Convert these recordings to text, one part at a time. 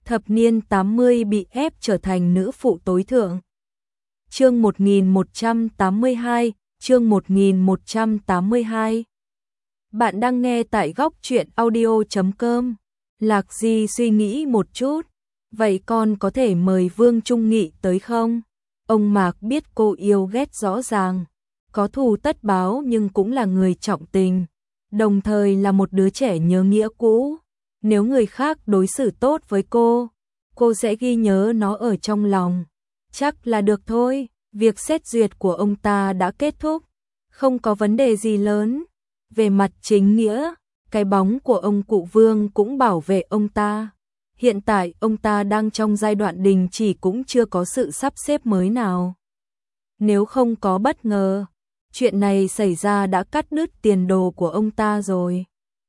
thập niên 80 bị ép trở thành nữ phụ tối thượng. Chương 1182, chương 1182. Bạn đang nghe tại góc truyện audio.com. Lạc Di suy nghĩ một chút, vậy con có thể mời Vương Trung Nghị tới không? Ông Mạc biết cô yêu ghét rõ ràng, có thù tất báo nhưng cũng là người trọng tình, đồng thời là một đứa trẻ nhớ nghĩa cũ. Nếu người khác đối xử tốt với cô sẽ ghi nhớ nó ở trong lòng. Chắc là được thôi, việc xét duyệt của ông ta đã kết thúc, không có vấn đề gì lớn. Về mặt chính nghĩa, cái bóng của ông cụ Vương cũng bảo vệ ông ta. Hiện tại ông ta đang trong giai đoạn đình chỉ, cũng chưa có sự sắp xếp mới nào. Nếu không có bất ngờ, chuyện này xảy ra đã cắt đứt tiền đồ của ông ta rồi.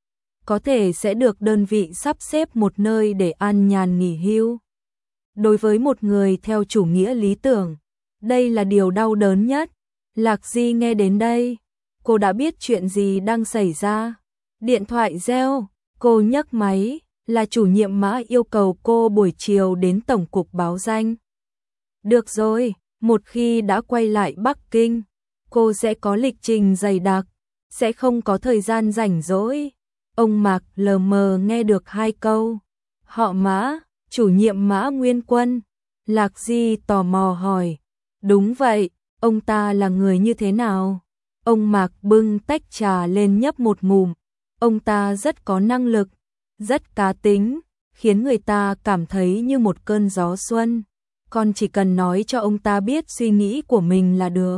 Có thể sẽ được đơn vị sắp xếp một nơi để an nhàn nghỉ hưu. Đối với một người theo chủ nghĩa lý tưởng, đây là điều đau đớn nhất. Lạc Di nghe đến đây, cô đã biết chuyện gì đang xảy ra. Điện thoại reo, cô nhấc máy, là chủ nhiệm Mã yêu cầu cô buổi chiều đến Tổng cục báo danh. Được rồi, một khi đã quay lại Bắc Kinh, cô sẽ có lịch trình dày đặc, sẽ không có thời gian rảnh rỗi. Ông Mạc lờ mờ nghe được hai câu. Họ Mã, chủ nhiệm Mã Nguyên Quân. Lạc Di tò mò hỏi. Đúng vậy, ông ta là người như thế nào? Ông Mạc bưng tách trà lên nhấp một ngụm. Ông ta rất có năng lực, rất cá tính, khiến người ta cảm thấy như một cơn gió xuân. Con chỉ cần nói cho ông ta biết suy nghĩ của mình là được.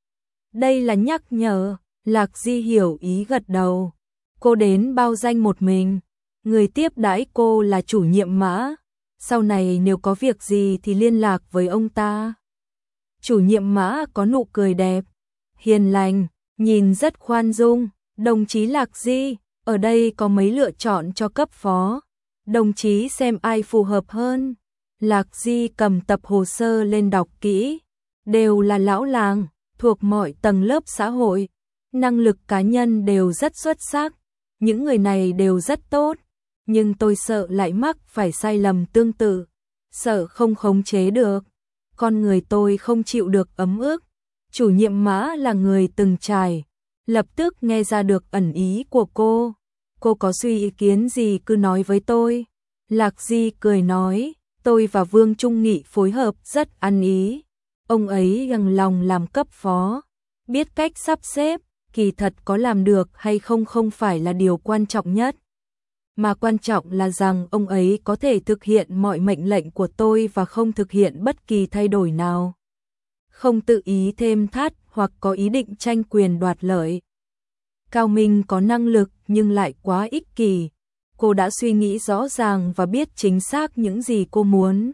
Đây là nhắc nhở. Lạc Di hiểu ý gật đầu. Cô đến bao danh một mình, người tiếp đãi cô là chủ nhiệm Mã. Sau này nếu có việc gì thì liên lạc với ông ta. Chủ nhiệm Mã có nụ cười đẹp, hiền lành, nhìn rất khoan dung. Đồng chí Lạc Di, ở đây có mấy lựa chọn cho cấp phó. Đồng chí xem ai phù hợp hơn. Lạc Di cầm tập hồ sơ lên đọc kỹ. Đều là lão làng, thuộc mọi tầng lớp xã hội. Năng lực cá nhân đều rất xuất sắc. Những người này đều rất tốt, nhưng tôi sợ lại mắc phải sai lầm tương tự, sợ không khống chế được. Con người tôi không chịu được ấm ức. Chủ nhiệm Mã là người từng trải, lập tức nghe ra được ẩn ý của cô. Cô có suy ý kiến gì cứ nói với tôi. Lạc Di cười nói, tôi và Vương Trung Nghị phối hợp rất ăn ý. Ông ấy bằng lòng làm cấp phó, biết cách sắp xếp. Kỳ thật có làm được hay không không phải là điều quan trọng nhất, mà quan trọng là rằng ông ấy có thể thực hiện mọi mệnh lệnh của tôi và không thực hiện bất kỳ thay đổi nào. Không tự ý thêm thắt hoặc có ý định tranh quyền đoạt lợi. Cao Minh có năng lực nhưng lại quá ích kỷ. Cô đã suy nghĩ rõ ràng và biết chính xác những gì cô muốn.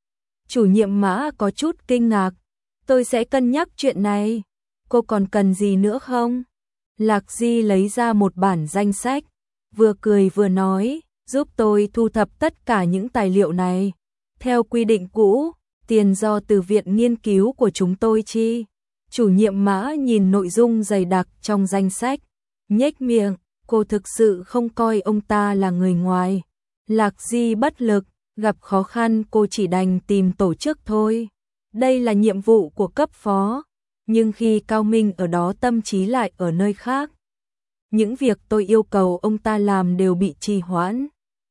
Chủ nhiệm Mã có chút kinh ngạc. Tôi sẽ cân nhắc chuyện này. Cô còn cần gì nữa không? Lạc Di lấy ra một bản danh sách, vừa cười vừa nói, giúp tôi thu thập tất cả những tài liệu này. Theo quy định cũ, tiền do từ viện nghiên cứu của chúng tôi chi. Chủ nhiệm Mã nhìn nội dung dày đặc trong danh sách, nhếch miệng, cô thực sự không coi ông ta là người ngoài. Lạc Di bất lực, gặp khó khăn cô chỉ đành tìm tổ chức thôi. Đây là nhiệm vụ của cấp phó. Nhưng khi Cao Minh ở đó tâm trí lại ở nơi khác. Những việc tôi yêu cầu ông ta làm đều bị trì hoãn.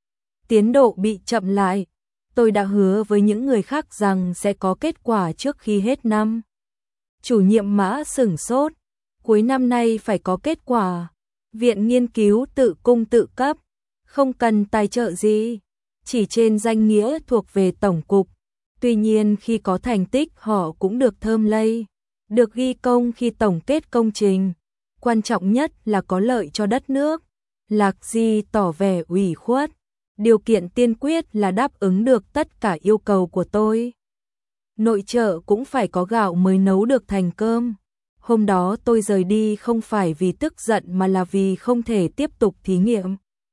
Tiến độ bị chậm lại. Tôi đã hứa với những người khác rằng sẽ có kết quả trước khi hết năm. Chủ nhiệm Mã sửng sốt. Cuối năm nay phải có kết quả. Viện nghiên cứu tự cung tự cấp. Không cần tài trợ gì. Chỉ trên danh nghĩa thuộc về Tổng cục. Tuy nhiên khi có thành tích họ cũng được thơm lây. Được ghi công khi tổng kết công trình. Quan trọng nhất là có lợi cho đất nước. Lạc Di tỏ vẻ ủy khuất. Điều kiện tiên quyết là đáp ứng được tất cả yêu cầu của tôi. Nội trợ cũng phải có gạo mới nấu được thành cơm. Hôm đó tôi rời đi không phải vì tức giận mà là vì không thể tiếp tục thí nghiệm.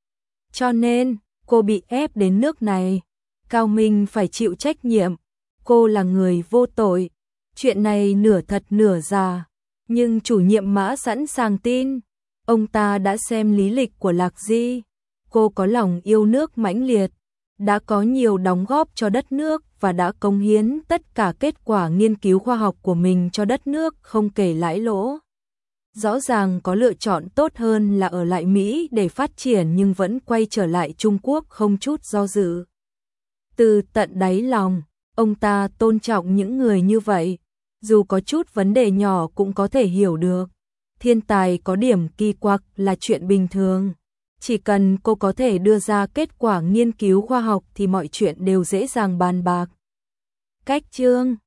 Cho nên, cô bị ép đến nước này. Cao Minh phải chịu trách nhiệm. Cô là người vô tội. Chuyện này nửa thật nửa giả, nhưng chủ nhiệm Mã sẵn sàng tin. Ông ta đã xem lý lịch của Lạc Di. Cô có lòng yêu nước mãnh liệt, đã có nhiều đóng góp cho đất nước và đã cống hiến tất cả kết quả nghiên cứu khoa học của mình cho đất nước không kể lãi lỗ. Rõ ràng có lựa chọn tốt hơn là ở lại Mỹ để phát triển nhưng vẫn quay trở lại Trung Quốc không chút do dự. Từ tận đáy lòng, ông ta tôn trọng những người như vậy, dù có chút vấn đề nhỏ cũng có thể hiểu được. Thiên tài có điểm kỳ quặc là chuyện bình thường. Chỉ cần cô có thể đưa ra kết quả nghiên cứu khoa học thì mọi chuyện đều dễ dàng bàn bạc. Cách chương